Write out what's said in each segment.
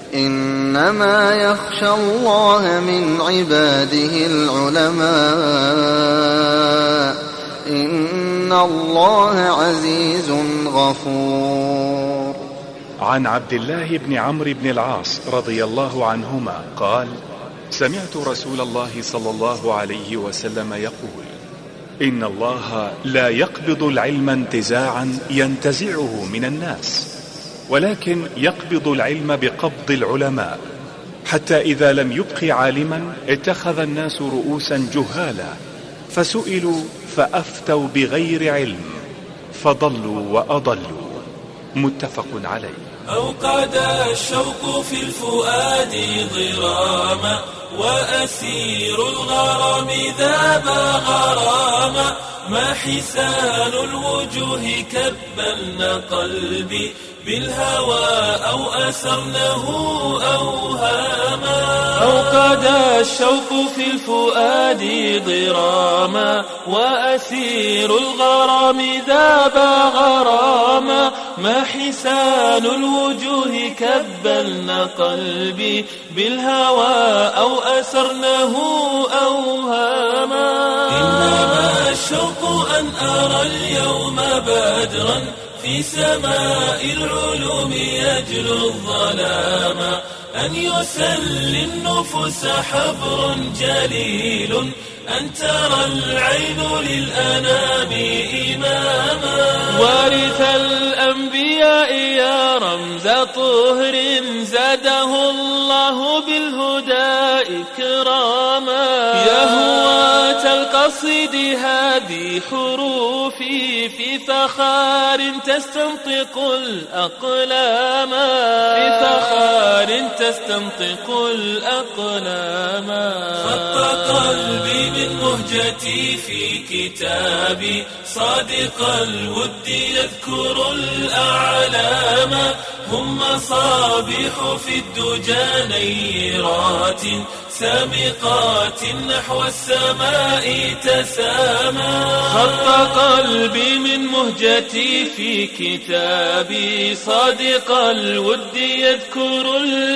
إنما يخشى الله من عباده العلماء إن الله عزيز غفور. عن عبد الله بن عمرو بن العاص رضي الله عنهما قال: سمعت رسول الله صلى الله عليه وسلم يقول: إن الله لا يقبض العلم انتزاعا ينتزعه من الناس، ولكن يقبض العلم بقبض العلماء، حتى إذا لم يبق عالما اتخذ الناس رؤوسا جهالا فسئلوا فأفتوا بغير علم فضلوا وأضلوا. متفق عليه. أوقد الشوق في الفؤاد ضراما، وأسير الغرام ذاب غراما، ما حسان الوجوه كبلن قلبي بالهوى أو أسرنه أوهاما. أوقد الشوق في الفؤاد ضراما، وأسير الغرام ذاب غراما، ما حسان الوجوه كبلن قلبي بالهوى أو أسرنه أوهاما. إنما الشوق أن أرى اليوم بدرا في سماء العلوم يجلو الظلام، أن يسلي النفوس حبر جليل، أن ترى العين للأنام إماما. وارث الأنبياء يا رمز طهر زاده الله بالهدى إكراما. يا هواة القصيد هذه حروفي في فخار تستنطق الأقلام، في فخار تستنطق الأقلام. خط قلبي من مهجتي في كتابي، صادق الود يذكر الأعلام، هم مصابيح في الدجى نيرات سامقات نحو السماء تسامى. خط قلبي من مهجتي في كتابي، صادق الود يذكر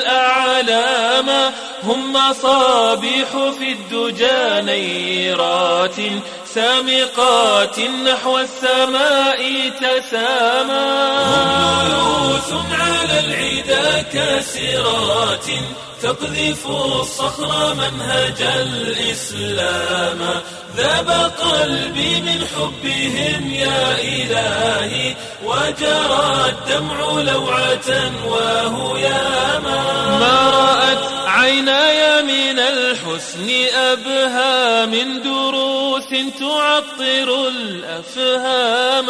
الأعلام، هم مصابيح في الدجى نيرات سامقات نحو السماء تسامى. هم ليوث على العدا كاسرات تقذف الصخر منهج الإسلام، ذاب قلبي من حبهم يا إلهي، وجرى الدمع لوعة وهياما. ما رأت عيناي من الحسن أبهى من دروس تعطر الأفهام،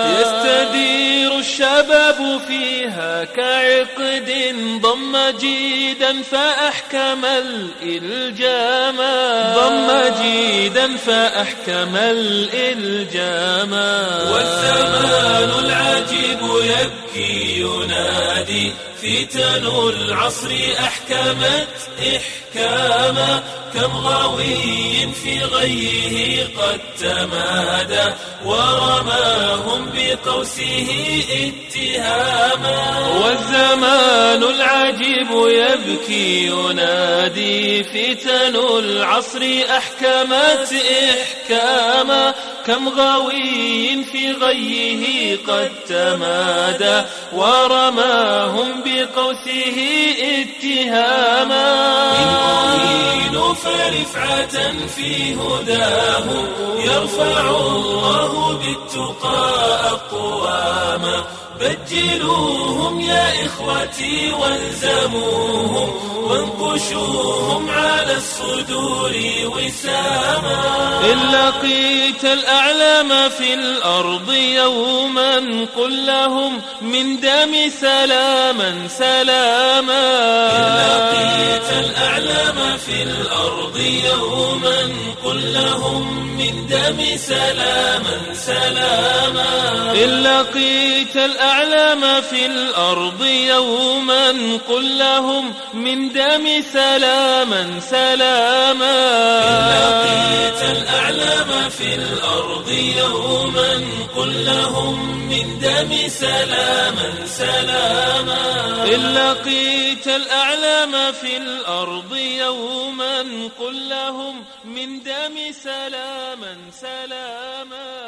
يستدير الشباب فيها كعقد ضم جيدا فأحكم الإلجام، ضم جيدا فأحكم الإلجام. والزمان العجيب يبكي ينادي، فتن العصر أحكمت إحكاما، كم غاوي في غيه قد تمادى، ورماهم بقوسه اتهاما. والزمان العجيب يبكي ينادي، فتن العصر أحكمت إحكاما، كم غاوي في غيه قد تمادى، ورماهم بقوسه اتهاما. إن أهينوا فرفعة في هداه، يرفع الله بالتقى أقواما. بجلوهم يا إخوتي والزموهم، وانقشوهم على الصدور وساما. إن لقيت الأعلام في الأرض يوما قل لهم من دم سلاما سلاما. إن لقيت الأعلام في الأرض الأرض يوما قل لهم من دم سلاما سلاما. إن لقيت الأعلام في الأرض يوما قل لهم من دم سلاما سلاما. إن لقيت الأعلام في الأرض يوما قل لهم من دم سلاما سلاما. إن لقيت الأعلام في الأرض يوما قل لهم من دم سلاما سلاما.